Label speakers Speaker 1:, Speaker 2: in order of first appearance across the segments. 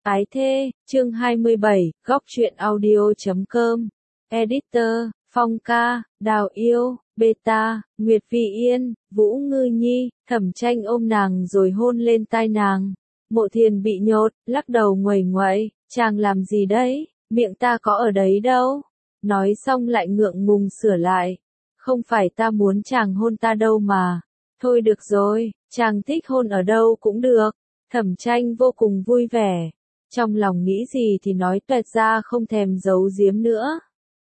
Speaker 1: Ái thê, chương 27, góc truyện audio.com. Editor, Phong Ca, Đào Yêu, Beta, Nguyệt Vi Yên, Vũ Ngư Nhi. Thẩm Tranh ôm nàng rồi hôn lên tai nàng. Mộ Thiền bị nhột, lắc đầu nguầy nguậy, chàng làm gì đấy, miệng ta có ở đấy đâu. Nói xong lại ngượng ngùng sửa lại. Không phải ta muốn chàng hôn ta đâu mà. Thôi được rồi, chàng thích hôn ở đâu cũng được. Thẩm Tranh vô cùng vui vẻ. Trong lòng nghĩ gì thì nói toẹt ra, không thèm giấu giếm nữa.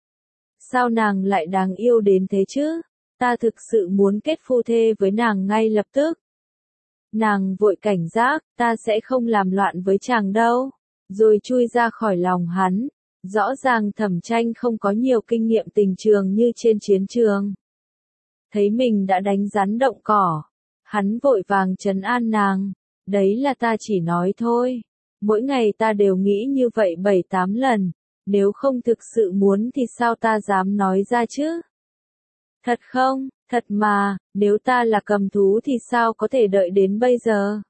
Speaker 1: Sao nàng lại đáng yêu đến thế chứ? Ta thực sự muốn kết phu thê với nàng ngay lập tức. Nàng vội cảnh giác, ta sẽ không làm loạn với chàng đâu. Rồi chui ra khỏi lòng hắn. Rõ ràng Thẩm Tranh không có nhiều kinh nghiệm tình trường như trên chiến trường. Thấy mình đã đánh rắn động cỏ. Hắn vội vàng trấn an nàng. Đấy là ta chỉ nói thôi. Mỗi ngày ta đều nghĩ như vậy 7-8 lần. Nếu không thực sự muốn thì sao ta dám nói ra chứ? Thật không? Thật mà, nếu ta là cầm thú thì sao có thể đợi đến bây giờ?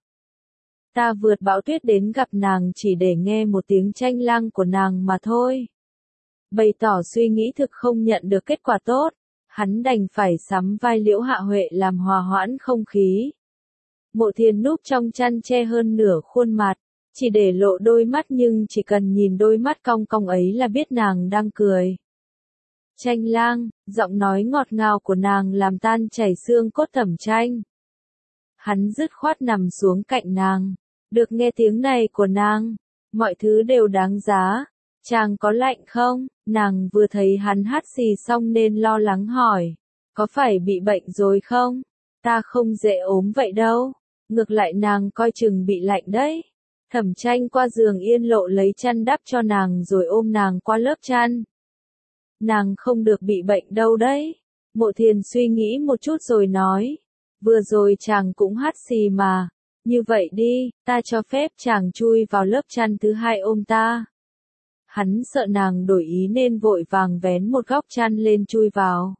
Speaker 1: Ta vượt bão tuyết đến gặp nàng chỉ để nghe một tiếng tranh lang của nàng mà thôi. Bày tỏ suy nghĩ thực không nhận được kết quả tốt. Hắn đành phải sắm vai Liễu Hạ Huệ làm hòa hoãn không khí. Mộ Thiền núp trong chăn che hơn nửa khuôn mặt. Chỉ để lộ đôi mắt nhưng chỉ cần nhìn đôi mắt cong cong ấy là biết nàng đang cười. Tranh lang, giọng nói ngọt ngào của nàng làm tan chảy xương cốt Thẩm Tranh. Hắn dứt khoát nằm xuống cạnh nàng. Được nghe tiếng này của nàng, mọi thứ đều đáng giá. Chàng có lạnh không? Nàng vừa thấy hắn hắt xì xong nên lo lắng hỏi. Có phải bị bệnh rồi không? Ta không dễ ốm vậy đâu. Ngược lại nàng coi chừng bị lạnh đấy. Thẩm Tranh qua giường yên lộ lấy chăn đắp cho nàng rồi ôm nàng qua lớp chăn. Nàng không được bị bệnh đâu đấy. Mộ Thiền suy nghĩ một chút rồi nói. Vừa rồi chàng cũng hắt xì mà. Như vậy đi, ta cho phép chàng chui vào lớp chăn thứ hai ôm ta. Hắn sợ nàng đổi ý nên vội vàng vén một góc chăn lên chui vào.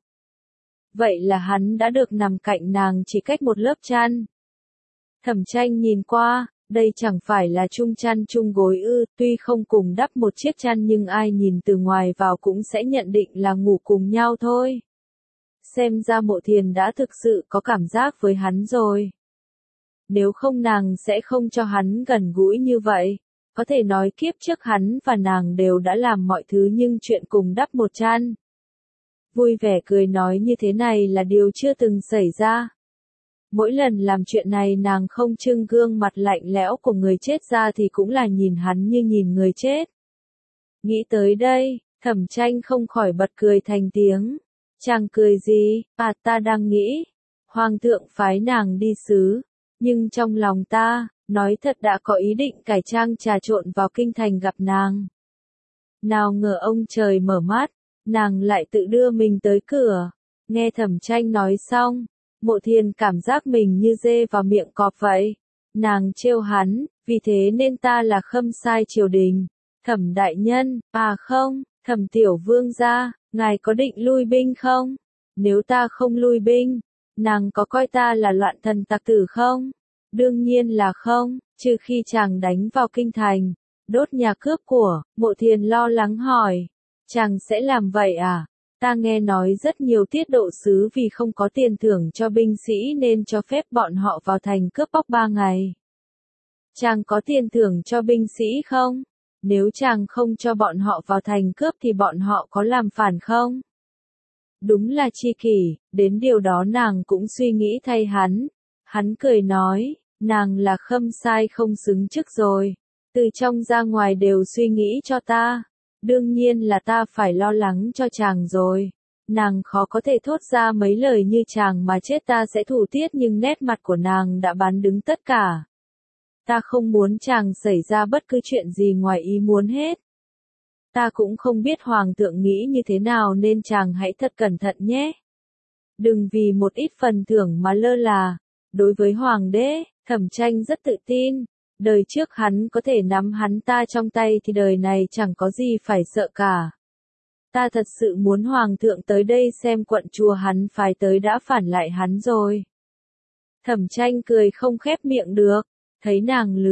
Speaker 1: Vậy là hắn đã được nằm cạnh nàng chỉ cách một lớp chăn. Thẩm Tranh nhìn qua. Đây chẳng phải là chung chăn chung gối ư, tuy không cùng đắp một chiếc chăn nhưng ai nhìn từ ngoài vào cũng sẽ nhận định là ngủ cùng nhau thôi. Xem ra Mộ Thiền đã thực sự có cảm giác với hắn rồi. Nếu không nàng sẽ không cho hắn gần gũi như vậy. Có thể nói kiếp trước hắn và nàng đều đã làm mọi thứ nhưng chuyện cùng đắp một chăn. Vui vẻ cười nói như thế này là điều chưa từng xảy ra. Mỗi lần làm chuyện này nàng không trưng gương mặt lạnh lẽo của người chết ra thì cũng là nhìn hắn như nhìn người chết. Nghĩ tới đây, Thẩm Tranh không khỏi bật cười thành tiếng. Chàng cười gì? À, ta đang nghĩ. Hoàng thượng phái nàng đi xứ. Nhưng trong lòng ta, nói thật đã có ý định cải trang trà trộn vào kinh thành gặp nàng. Nào ngờ ông trời mở mắt, nàng lại tự đưa mình tới cửa. Nghe Thẩm Tranh nói xong. Mộ Thiền cảm giác mình như dê vào miệng cọp vậy. Nàng trêu hắn, vì thế nên ta là khâm sai triều đình. Thẩm đại nhân, à không, Thẩm tiểu vương gia, ngài có định lui binh không? Nếu ta không lui binh, nàng có coi ta là loạn thần tặc tử không? Đương nhiên là không, trừ khi chàng đánh vào kinh thành, đốt nhà cướp của. Mộ Thiền lo lắng hỏi. Chàng sẽ làm vậy à? Ta nghe nói rất nhiều tiết độ sứ vì không có tiền thưởng cho binh sĩ nên cho phép bọn họ vào thành cướp bóc 3 ngày. Chàng có tiền thưởng cho binh sĩ không? Nếu chàng không cho bọn họ vào thành cướp thì bọn họ có làm phản không? Đúng là chi kỷ, đến điều đó nàng cũng suy nghĩ thay hắn. Hắn cười nói, nàng là khâm sai không xứng chức rồi. Từ trong ra ngoài đều suy nghĩ cho ta. Đương nhiên là ta phải lo lắng cho chàng rồi. Nàng khó có thể thốt ra mấy lời như chàng mà chết ta sẽ thủ tiết nhưng nét mặt của nàng đã bán đứng tất cả. Ta không muốn chàng xảy ra bất cứ chuyện gì ngoài ý muốn hết. Ta cũng không biết hoàng thượng nghĩ như thế nào nên chàng hãy thật cẩn thận nhé. Đừng vì một ít phần thưởng mà lơ là. Đối với hoàng đế, Thẩm Tranh rất tự tin. Đời trước hắn có thể nắm hắn ta trong tay thì đời này chẳng có gì phải sợ cả. Ta thật sự muốn hoàng thượng tới đây xem quận chùa hắn phái tới đã phản lại hắn rồi. Thẩm Tranh cười không khép miệng được, thấy nàng lườm,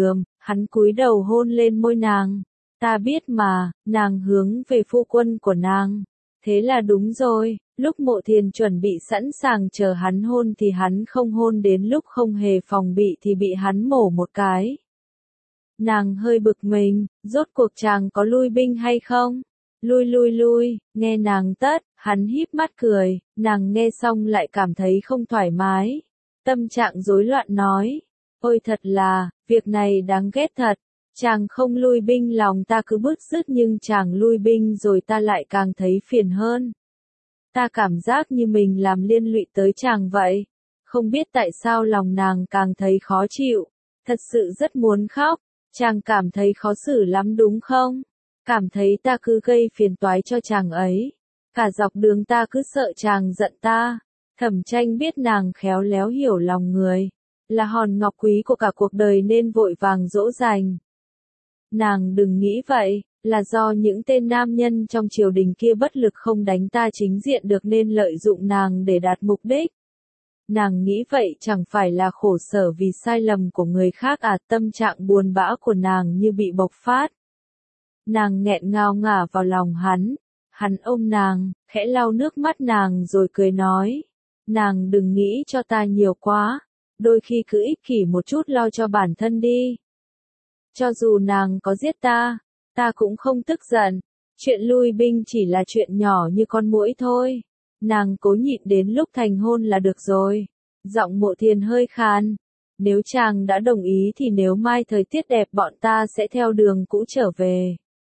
Speaker 1: Hắn cúi đầu hôn lên môi nàng. Ta biết mà, nàng hướng về phu quân của nàng. Thế là đúng rồi, lúc Mộ Thiền chuẩn bị sẵn sàng chờ hắn hôn thì hắn không hôn, đến lúc không hề phòng bị thì bị hắn mổ một cái. Nàng hơi bực mình, rốt cuộc chàng có lui binh hay không? Lui, nghe nàng tất, hắn híp mắt cười, nàng nghe xong lại cảm thấy không thoải mái. Tâm trạng rối loạn nói, ôi thật là, việc này đáng ghét thật. Chàng không lui binh lòng ta cứ bứt rứt, nhưng chàng lui binh rồi ta lại càng thấy phiền hơn. Ta cảm giác như mình làm liên lụy tới chàng vậy. Không biết tại sao lòng nàng càng thấy khó chịu. Thật sự rất muốn khóc. Chàng cảm thấy khó xử lắm đúng không? Cảm thấy ta cứ gây phiền toái cho chàng ấy. Cả dọc đường ta cứ sợ chàng giận ta. Thẩm Tranh biết nàng khéo léo hiểu lòng người. Là hòn ngọc quý của cả cuộc đời nên vội vàng dỗ dành. Nàng đừng nghĩ vậy, là do những tên nam nhân trong triều đình kia bất lực không đánh ta chính diện được nên lợi dụng nàng để đạt mục đích. Nàng nghĩ vậy chẳng phải là khổ sở vì sai lầm của người khác à? Tâm trạng buồn bã của nàng như bị bộc phát. Nàng nghẹn ngào ngả vào lòng hắn. Hắn ôm nàng, khẽ lau nước mắt nàng rồi cười nói. Nàng đừng nghĩ cho ta nhiều quá. Đôi khi cứ ích kỷ một chút lo cho bản thân đi. Cho dù nàng có giết ta cũng không tức giận. Chuyện lui binh chỉ là chuyện nhỏ như con muỗi thôi. Nàng cố nhịn đến lúc thành hôn là được rồi. Giọng Mộ Thiền hơi khàn. Nếu chàng đã đồng ý thì nếu mai thời tiết đẹp bọn ta sẽ theo đường cũ trở về.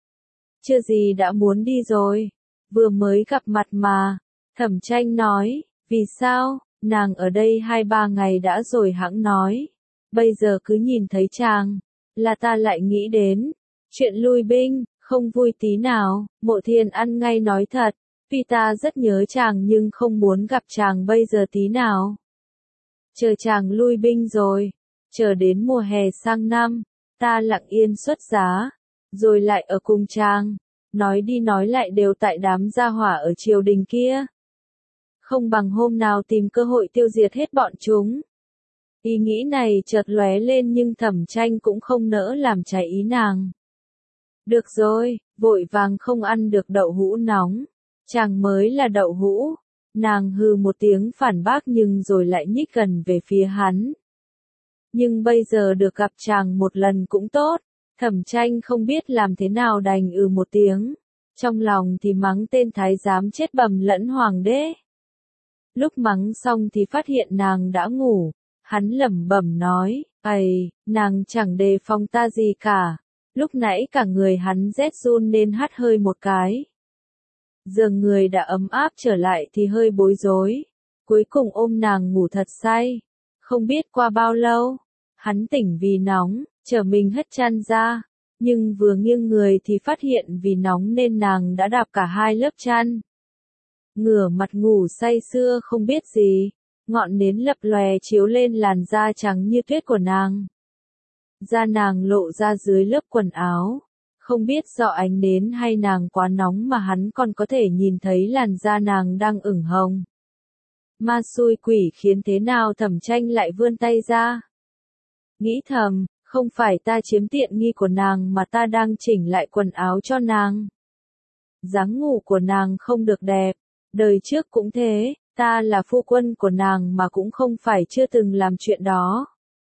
Speaker 1: Chưa gì đã muốn đi rồi. Vừa mới gặp mặt mà. Thẩm Tranh nói. Vì sao? Nàng ở đây 2-3 ngày đã rồi hẵng nói. Bây giờ cứ nhìn thấy chàng. Là ta lại nghĩ đến. Chuyện lui binh, không vui tí nào. Mộ Thiền ăn ngay nói thật. Vì ta rất nhớ chàng nhưng không muốn gặp chàng bây giờ tí nào. Chờ chàng lui binh rồi. Chờ đến mùa hè sang năm. Ta lặng yên xuất giá. Rồi lại ở cùng chàng. Nói đi nói lại đều tại đám gia hỏa ở triều đình kia. Không bằng hôm nào tìm cơ hội tiêu diệt hết bọn chúng. Ý nghĩ này chợt lóe lên nhưng Thẩm Tranh cũng không nỡ làm trái ý nàng. Được rồi, vội vàng không ăn được đậu hũ nóng. Chàng mới là đậu hũ. Nàng hừ một tiếng phản bác nhưng rồi lại nhích gần về phía hắn. Nhưng bây giờ được gặp chàng một lần cũng tốt. Thẩm Tranh không biết làm thế nào đành một tiếng. Trong lòng thì mắng tên thái giám chết bầm lẫn hoàng đế. Lúc mắng xong thì phát hiện nàng đã ngủ. Hắn lẩm bẩm nói, ầy, nàng chẳng đề phòng ta gì cả. Lúc nãy cả người hắn rét run nên hắt hơi một cái. Giờ người đã ấm áp trở lại thì hơi bối rối. Cuối cùng ôm nàng ngủ thật say. Không biết qua bao lâu, hắn tỉnh vì nóng, trở mình hất chăn ra. Nhưng vừa nghiêng người thì phát hiện vì nóng nên nàng đã đạp cả 2 lớp chăn. Ngửa mặt ngủ say sưa không biết gì. Ngọn nến lập lòe chiếu lên làn da trắng như tuyết của nàng. Da nàng lộ ra dưới lớp quần áo. Không biết do ánh nến hay nàng quá nóng mà hắn còn có thể nhìn thấy làn da nàng đang ửng hồng. Ma xui quỷ khiến thế nào Thẩm Tranh lại vươn tay ra. Nghĩ thầm, không phải ta chiếm tiện nghi của nàng mà ta đang chỉnh lại quần áo cho nàng. Dáng ngủ của nàng không được đẹp. Đời trước cũng thế, ta là phu quân của nàng mà cũng không phải chưa từng làm chuyện đó.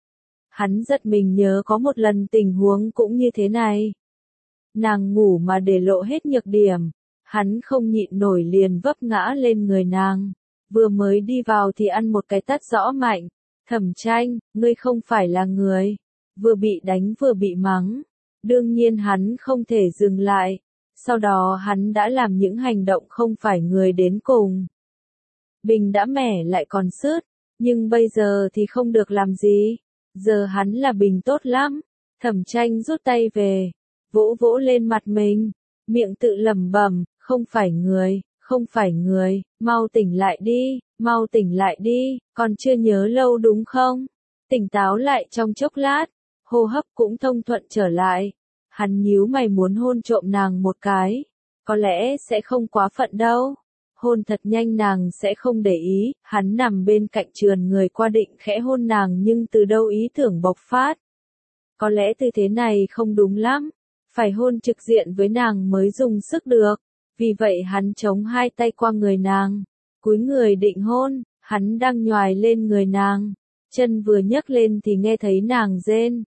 Speaker 1: Hắn giật mình nhớ có một lần tình huống cũng như thế này. Nàng ngủ mà để lộ hết nhược điểm. Hắn không nhịn nổi liền vấp ngã lên người nàng. Vừa mới đi vào thì ăn một cái tát rõ mạnh. Thẩm Tranh, ngươi không phải là người. Vừa bị đánh vừa bị mắng. Đương nhiên hắn không thể dừng lại. Sau đó hắn đã làm những hành động không phải người đến cùng. Bình đã mẻ lại còn sứt. Nhưng bây giờ thì không được làm gì. Giờ hắn là Bình tốt lắm. Thẩm Tranh rút tay về. Vỗ vỗ lên mặt mình. Miệng tự lẩm bẩm, không phải người, không phải người, mau tỉnh lại đi, mau tỉnh lại đi, còn chưa nhớ lâu đúng không? Tỉnh táo lại trong chốc lát, hô hấp cũng thông thuận trở lại. Hắn nhíu mày muốn hôn trộm nàng một cái. Có lẽ sẽ không quá phận đâu. Hôn thật nhanh nàng sẽ không để ý. Hắn nằm bên cạnh trườn người qua định khẽ hôn nàng nhưng từ đâu ý tưởng bộc phát. Có lẽ tư thế này không đúng lắm, phải hôn trực diện với nàng mới dùng sức được. Vì vậy hắn chống hai tay qua người nàng, cúi người định hôn, hắn đang nhoài lên người nàng. Chân vừa nhấc lên thì nghe thấy nàng rên,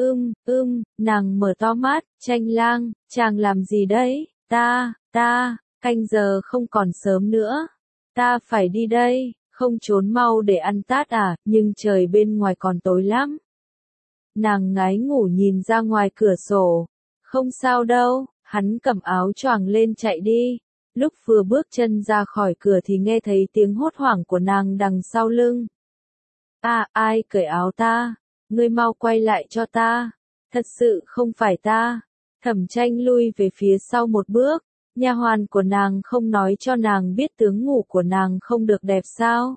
Speaker 1: nàng mở to mắt, Tranh Lang, chàng làm gì đấy, canh giờ không còn sớm nữa, ta phải đi đây, không trốn mau để ăn tát à, nhưng trời bên ngoài còn tối lắm. Nàng ngái ngủ nhìn ra ngoài cửa sổ, không sao đâu, hắn cầm áo choàng lên chạy đi. Lúc vừa bước chân ra khỏi cửa thì nghe thấy tiếng hốt hoảng của nàng đằng sau lưng. Ai cởi áo ta? Ngươi mau quay lại cho ta. Thật sự không phải ta. Thẩm Tranh lui về phía sau một bước. Nha hoàn của nàng không nói cho nàng biết tướng ngủ của nàng không được đẹp sao?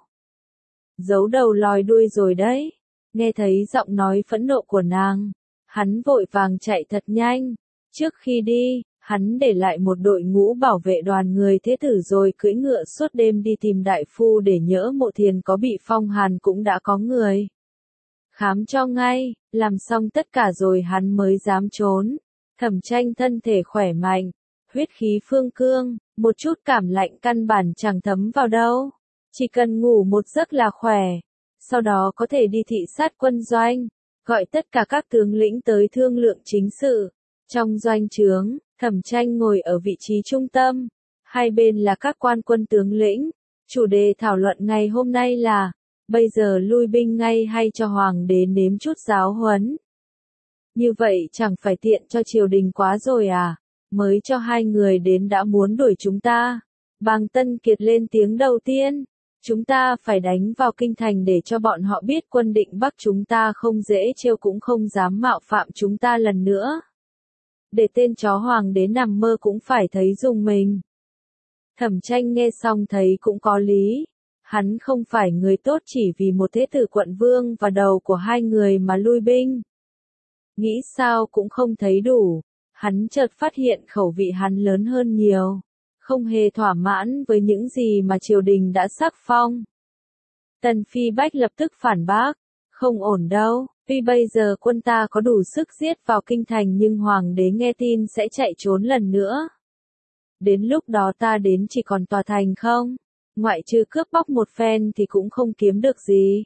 Speaker 1: Giấu đầu lòi đuôi rồi đấy. Nghe thấy giọng nói phẫn nộ của nàng, hắn vội vàng chạy thật nhanh. Trước khi đi, hắn để lại một đội ngũ bảo vệ đoàn người thế tử rồi cưỡi ngựa suốt đêm đi tìm đại phu để nhỡ Mộ Thiền có bị phong hàn cũng đã có người khám cho ngay, làm xong tất cả rồi hắn mới dám trốn. Thẩm Tranh thân thể khỏe mạnh, huyết khí phương cương, một chút cảm lạnh căn bản chẳng thấm vào đâu, chỉ cần ngủ một giấc là khỏe, sau đó có thể đi thị sát quân doanh, gọi tất cả các tướng lĩnh tới thương lượng chính sự. Trong doanh trướng, Thẩm Tranh ngồi ở vị trí trung tâm, hai bên là các quan quân tướng lĩnh. Chủ đề thảo luận ngày hôm nay là, bây giờ lui binh ngay hay cho hoàng đế nếm chút giáo huấn. Như vậy chẳng phải tiện cho triều đình quá rồi à, mới cho hai người đến đã muốn đuổi chúng ta. Bàng Tân Kiệt lên tiếng đầu tiên, chúng ta phải đánh vào kinh thành để cho bọn họ biết quân định Bắc chúng ta không dễ trêu cũng không dám mạo phạm chúng ta lần nữa. Để tên chó hoàng đế nằm mơ cũng phải thấy rùng mình. Thẩm Tranh nghe xong thấy cũng có lý. Hắn không phải người tốt chỉ vì một thế tử quận vương và đầu của hai người mà lui binh. Nghĩ sao cũng không thấy đủ. Hắn chợt phát hiện khẩu vị hắn lớn hơn nhiều. Không hề thỏa mãn với những gì mà triều đình đã sắc phong. Tần Phi Bách lập tức phản bác. Không ổn đâu. Tuy bây giờ quân ta có đủ sức giết vào kinh thành nhưng hoàng đế nghe tin sẽ chạy trốn lần nữa. Đến lúc đó ta đến chỉ còn tòa thành không? Ngoại trừ cướp bóc một phen thì cũng không kiếm được gì.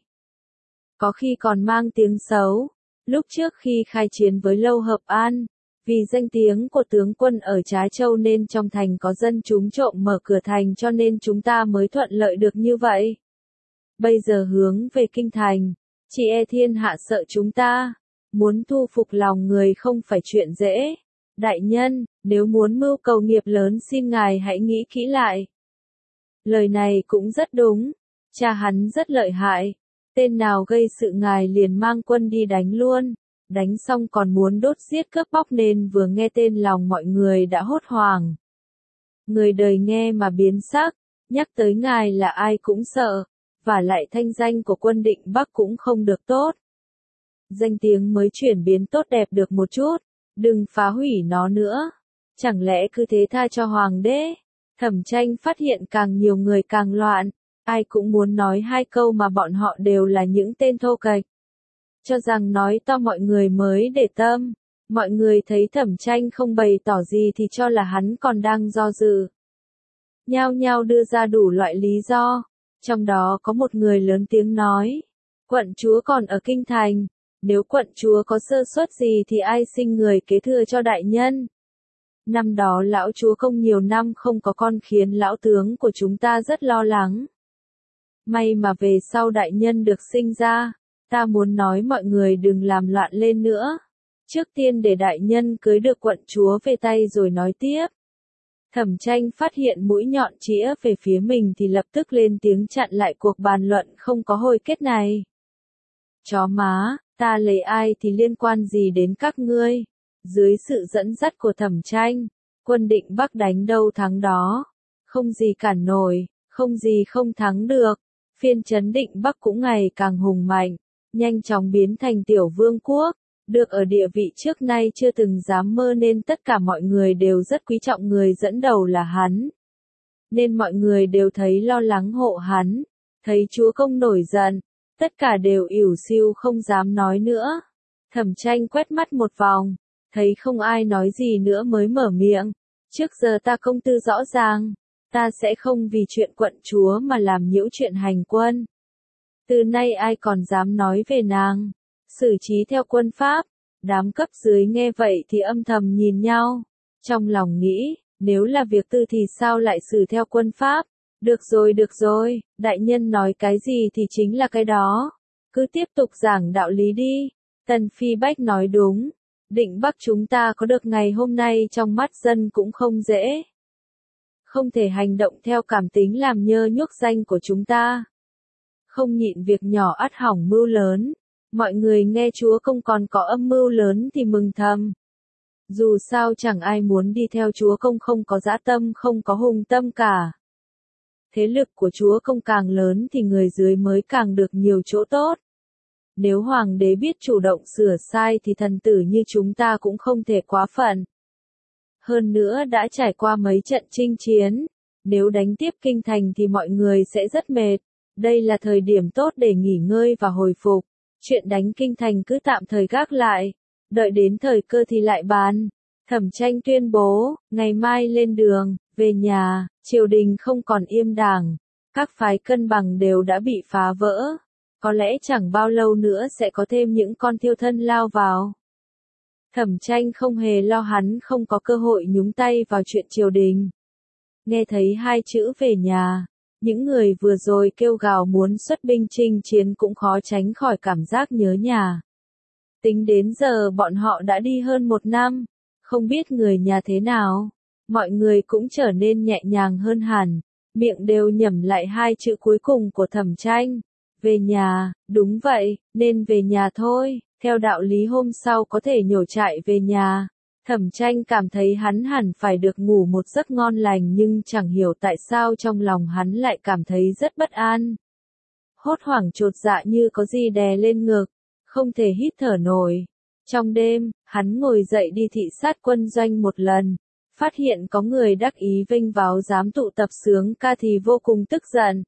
Speaker 1: Có khi còn mang tiếng xấu. Lúc trước khi khai chiến với Lâu Hợp An, vì danh tiếng của tướng quân ở Trá Châu nên trong thành có dân chúng trộm mở cửa thành cho nên chúng ta mới thuận lợi được như vậy. Bây giờ hướng về kinh thành, chỉ e thiên hạ sợ chúng ta, muốn thu phục lòng người không phải chuyện dễ. Đại nhân, nếu muốn mưu cầu nghiệp lớn xin ngài hãy nghĩ kỹ lại. Lời này cũng rất đúng, cha hắn rất lợi hại, tên nào gây sự ngài liền mang quân đi đánh luôn, đánh xong còn muốn đốt giết cướp bóc nên vừa nghe tên lòng mọi người đã hốt hoảng. Người đời nghe mà biến sắc, nhắc tới ngài là ai cũng sợ. Và lại thanh danh của quân định Bắc cũng không được tốt. Danh tiếng mới chuyển biến tốt đẹp được một chút, đừng phá hủy nó nữa. Chẳng lẽ cứ thế tha cho hoàng đế? Thẩm Tranh phát hiện càng nhiều người càng loạn, ai cũng muốn nói hai câu mà bọn họ đều là những tên thô kệch. Cho rằng nói to mọi người mới để tâm, mọi người thấy Thẩm Tranh không bày tỏ gì thì cho là hắn còn đang do dự. Nhao nhao đưa ra đủ loại lý do. Trong đó có một người lớn tiếng nói, quận chúa còn ở kinh thành, nếu quận chúa có sơ suất gì thì ai sinh người kế thừa cho đại nhân. Năm đó lão chúa Công nhiều năm không có con khiến lão tướng của chúng ta rất lo lắng. May mà về sau đại nhân được sinh ra, ta muốn nói mọi người đừng làm loạn lên nữa. Trước tiên để đại nhân cưới được quận chúa về tay rồi nói tiếp. Thẩm Tranh phát hiện mũi nhọn chĩa về phía mình thì lập tức lên tiếng chặn lại cuộc bàn luận không có hồi kết này. Chó má, ta lấy ai thì liên quan gì đến các ngươi? Dưới sự dẫn dắt của Thẩm Tranh, quân định Bắc đánh đâu thắng đó. Không gì cản nổi, không gì không thắng được. Phiên trấn định Bắc cũng ngày càng hùng mạnh, nhanh chóng biến thành tiểu vương quốc. Được ở địa vị trước nay chưa từng dám mơ nên tất cả mọi người đều rất quý trọng người dẫn đầu là hắn. Nên mọi người đều thấy lo lắng hộ hắn, thấy chúa công nổi giận, tất cả đều ỉu xìu không dám nói nữa. Thẩm Tranh quét mắt một vòng, thấy không ai nói gì nữa mới mở miệng. Trước giờ ta công tư rõ ràng, ta sẽ không vì chuyện quận chúa mà làm nhiễu chuyện hành quân. Từ nay ai còn dám nói về nàng, xử trí theo quân pháp. Đám cấp dưới nghe vậy thì âm thầm nhìn nhau, trong lòng nghĩ, nếu là việc tư thì sao lại xử theo quân pháp. Được rồi, đại nhân nói cái gì thì chính là cái đó. Cứ tiếp tục giảng đạo lý đi. Tần Phi Bách nói đúng. Định Bắc chúng ta có được ngày hôm nay trong mắt dân cũng không dễ. Không thể hành động theo cảm tính làm nhơ nhuốc danh của chúng ta. Không nhịn việc nhỏ ắt hỏng mưu lớn. Mọi người nghe chúa công còn có âm mưu lớn thì mừng thầm. Dù sao chẳng ai muốn đi theo chúa công không có dã tâm không có hùng tâm cả. Thế lực của chúa công càng lớn thì người dưới mới càng được nhiều chỗ tốt. Nếu hoàng đế biết chủ động sửa sai thì thần tử như chúng ta cũng không thể quá phận. Hơn nữa đã trải qua mấy trận chinh chiến, nếu đánh tiếp kinh thành thì mọi người sẽ rất mệt. Đây là thời điểm tốt để nghỉ ngơi và hồi phục. Chuyện đánh kinh thành cứ tạm thời gác lại, đợi đến thời cơ thì lại bàn. Thẩm Tranh tuyên bố, ngày mai lên đường, về nhà, triều đình không còn yên đàng, các phái cân bằng đều đã bị phá vỡ. Có lẽ chẳng bao lâu nữa sẽ có thêm những con thiêu thân lao vào. Thẩm Tranh không hề lo hắn không có cơ hội nhúng tay vào chuyện triều đình. Nghe thấy hai chữ về nhà, những người vừa rồi kêu gào muốn xuất binh chinh chiến cũng khó tránh khỏi cảm giác nhớ nhà. Tính đến giờ bọn họ đã đi hơn 1 năm, không biết người nhà thế nào. Mọi người cũng trở nên nhẹ nhàng hơn hẳn, miệng đều nhẩm lại hai chữ cuối cùng của Thẩm Tranh. Về nhà, đúng vậy, nên về nhà thôi, theo đạo lý hôm sau có thể nhổ trại về nhà. Thẩm Tranh cảm thấy hắn hẳn phải được ngủ một giấc ngon lành nhưng chẳng hiểu tại sao trong lòng hắn lại cảm thấy rất bất an. Hốt hoảng chột dạ như có gì đè lên ngực, không thể hít thở nổi. Trong đêm, hắn ngồi dậy đi thị sát quân doanh một lần, phát hiện có người đắc ý vênh váo dám tụ tập sướng ca thì vô cùng tức giận.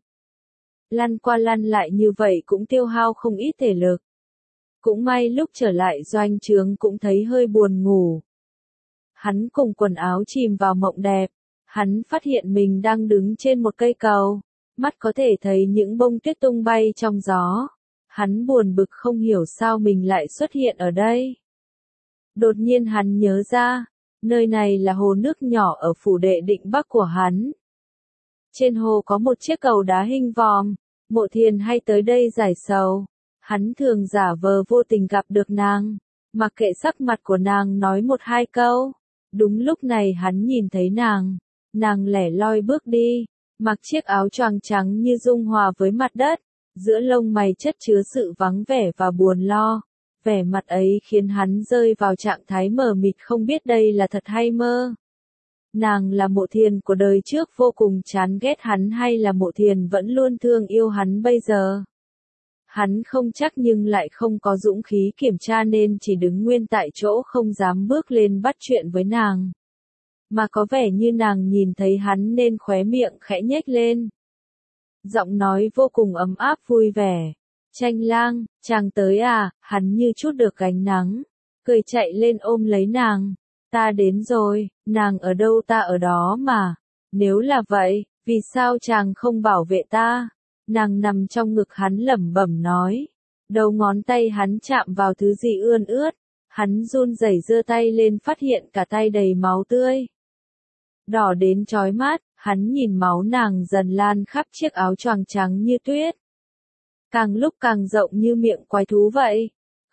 Speaker 1: Lăn qua lăn lại như vậy cũng tiêu hao không ít thể lực. Cũng may lúc trở lại doanh trướng cũng thấy hơi buồn ngủ. Hắn cùng quần áo chìm vào mộng đẹp, hắn phát hiện mình đang đứng trên một cây cầu, mắt có thể thấy những bông tuyết tung bay trong gió. Hắn buồn bực không hiểu sao mình lại xuất hiện ở đây. Đột nhiên hắn nhớ ra, nơi này là hồ nước nhỏ ở phủ đệ Định Bắc của hắn. Trên hồ có một chiếc cầu đá hình vòm, Mộ Thiền hay tới đây giải sầu. Hắn thường giả vờ vô tình gặp được nàng, mặc kệ sắc mặt của nàng nói 1-2 câu. Đúng lúc này hắn nhìn thấy nàng lẻ loi bước đi, mặc chiếc áo choàng trắng như dung hòa với mặt đất, giữa lông mày chất chứa sự vắng vẻ và buồn lo. Vẻ mặt ấy khiến hắn rơi vào trạng thái mờ mịt không biết đây là thật hay mơ. Nàng là Mộ Thiền của đời trước vô cùng chán ghét hắn hay là Mộ Thiền vẫn luôn thương yêu hắn bây giờ? Hắn không chắc nhưng lại không có dũng khí kiểm tra nên chỉ đứng nguyên tại chỗ không dám bước lên bắt chuyện với nàng. Mà có vẻ như nàng nhìn thấy hắn nên khóe miệng khẽ nhếch lên. Giọng nói vô cùng ấm áp vui vẻ. Tranh lang, chàng tới à, hắn như chút được gánh nắng. Cười chạy lên ôm lấy nàng. Ta đến rồi, nàng ở đâu ta ở đó mà. Nếu là vậy, vì sao chàng không bảo vệ ta? Nàng nằm trong ngực hắn lẩm bẩm nói. Đầu ngón tay hắn chạm vào thứ gì ươn ướt. Hắn run rẩy giơ tay lên phát hiện cả tay đầy máu tươi. Đỏ đến chói mắt, hắn nhìn máu nàng dần lan khắp chiếc áo choàng trắng như tuyết. Càng lúc càng rộng như miệng quái thú vậy.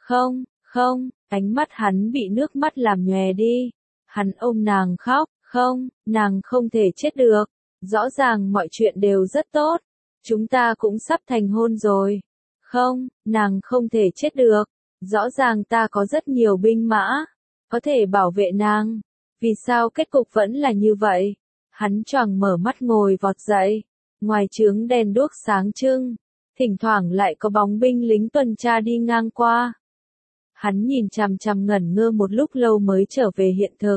Speaker 1: Không, ánh mắt hắn bị nước mắt làm nhòe đi. Hắn ôm nàng khóc, không, nàng không thể chết được. Rõ ràng mọi chuyện đều rất tốt. Chúng ta cũng sắp thành hôn rồi. Không, nàng không thể chết được. Rõ ràng ta có rất nhiều binh mã, có thể bảo vệ nàng. Vì sao kết cục vẫn là như vậy? Hắn choàng mở mắt ngồi vọt dậy. Ngoài trướng đèn đuốc sáng trưng, thỉnh thoảng lại có bóng binh lính tuần tra đi ngang qua. Hắn nhìn chằm chằm ngẩn ngơ một lúc lâu mới trở về hiện thực.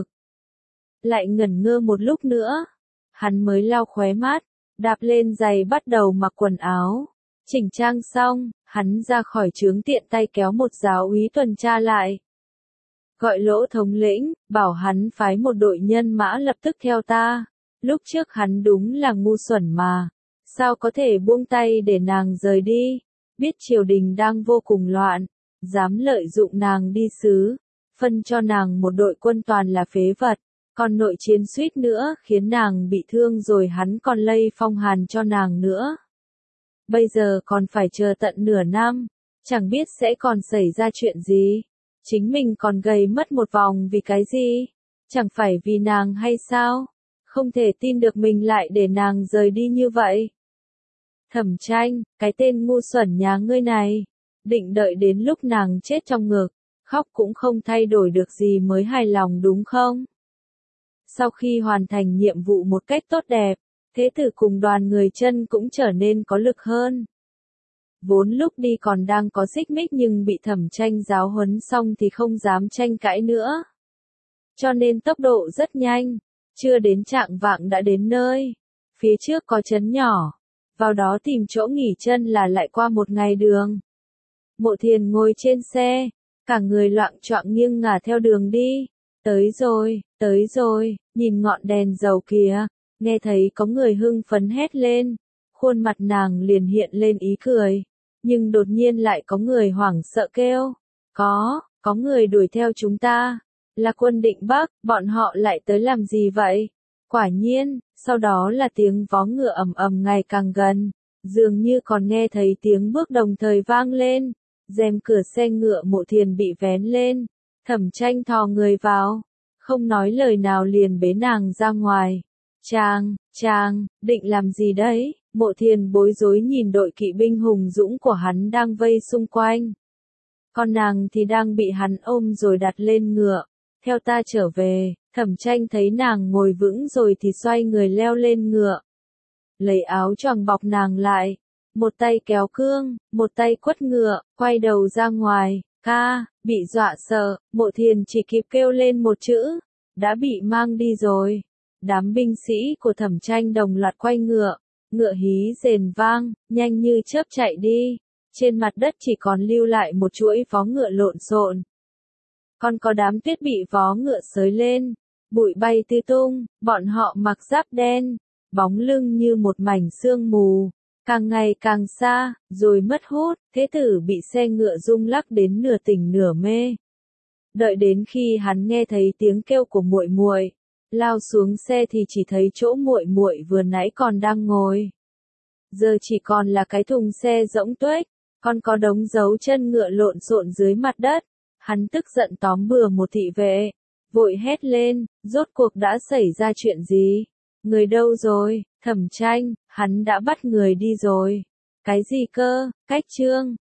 Speaker 1: Lại ngẩn ngơ một lúc nữa, hắn mới lau khóe mắt, đạp lên giày bắt đầu mặc quần áo. Chỉnh trang xong, Hắn ra khỏi trướng tiện tay kéo một giáo úy tuần tra lại. Gọi Lỗ thống lĩnh, bảo hắn phái một đội nhân mã lập tức theo ta. Lúc trước hắn đúng là ngu xuẩn mà. Sao có thể buông tay để nàng rời đi? Biết triều đình đang vô cùng loạn, dám lợi dụng nàng đi sứ, phân cho nàng một đội quân toàn là phế vật, còn nội chiến suýt nữa khiến nàng bị thương rồi hắn còn lây phong hàn cho nàng nữa. Bây giờ còn phải chờ tận nửa năm, chẳng biết sẽ còn xảy ra chuyện gì. Chính mình còn gầy mất một vòng vì cái gì? Chẳng phải vì nàng hay sao? Không thể tin được mình lại để nàng rời đi như vậy. Thẩm Tranh, cái tên ngu xuẩn nhà ngươi này, định đợi đến lúc nàng chết trong ngực, khóc cũng không thay đổi được gì mới hài lòng đúng không? Sau khi hoàn thành nhiệm vụ một cách tốt đẹp, Thế Tử cùng đoàn người chân cũng trở nên có lực hơn. Vốn lúc đi còn đang có xích mích nhưng bị Thẩm Tranh giáo huấn xong thì không dám tranh cãi nữa. Cho nên tốc độ rất nhanh, chưa đến chạng vạng đã đến nơi. Phía trước có trấn nhỏ, vào đó tìm chỗ nghỉ chân là lại qua một ngày đường. Mộ Thiền ngồi trên xe, cả người loạng choạng nghiêng ngả theo đường đi. Tới rồi, nhìn ngọn đèn dầu kìa, nghe thấy có người hưng phấn hét lên. Khuôn mặt nàng liền hiện lên ý cười, nhưng đột nhiên lại có người hoảng sợ kêu. Có người đuổi theo chúng ta, là quân Định Bắc, bọn họ lại tới làm gì vậy? Quả nhiên, sau đó là tiếng vó ngựa ầm ầm ngày càng gần, dường như còn nghe thấy tiếng bước đồng thời vang lên. Rèm cửa xe ngựa Mộ Thiền bị vén lên, Thẩm Tranh thò người vào, không nói lời nào liền bế nàng ra ngoài. Chàng, định làm gì đấy? Mộ Thiền bối rối nhìn đội kỵ binh hùng dũng của hắn đang vây xung quanh. Còn nàng thì đang bị hắn ôm rồi đặt lên ngựa. Theo ta trở về. Thẩm Tranh thấy nàng ngồi vững rồi thì xoay người leo lên ngựa. Lấy áo choàng bọc nàng lại. Một tay kéo cương, một tay quất ngựa, quay đầu ra ngoài. Bị dọa sợ, Mộ Thiền chỉ kịp kêu lên một chữ. Đã bị mang đi rồi. Đám binh sĩ của Thẩm Tranh đồng loạt quay ngựa. Ngựa hí rền vang, nhanh như chớp chạy đi. Trên mặt đất chỉ còn lưu lại một chuỗi vó ngựa lộn xộn. Còn có đám tuyết bị vó ngựa xới lên, bụi bay tứ tung, bọn họ mặc giáp đen, bóng lưng như một mảnh sương mù, càng ngày càng xa, rồi mất hút. Thế Tử bị xe ngựa rung lắc đến nửa tỉnh nửa mê. Đợi đến khi hắn nghe thấy tiếng kêu của muội muội, lao xuống xe thì chỉ thấy chỗ muội muội vừa nãy còn đang ngồi. Giờ chỉ còn là cái thùng xe rỗng tuếch, còn có đống dấu chân ngựa lộn xộn dưới mặt đất. Hắn tức giận tóm bừa một thị vệ, vội hét lên, rốt cuộc đã xảy ra chuyện gì? Người đâu rồi? Thẩm Tranh, hắn đã bắt người đi rồi. Cái gì cơ? Cách Trương,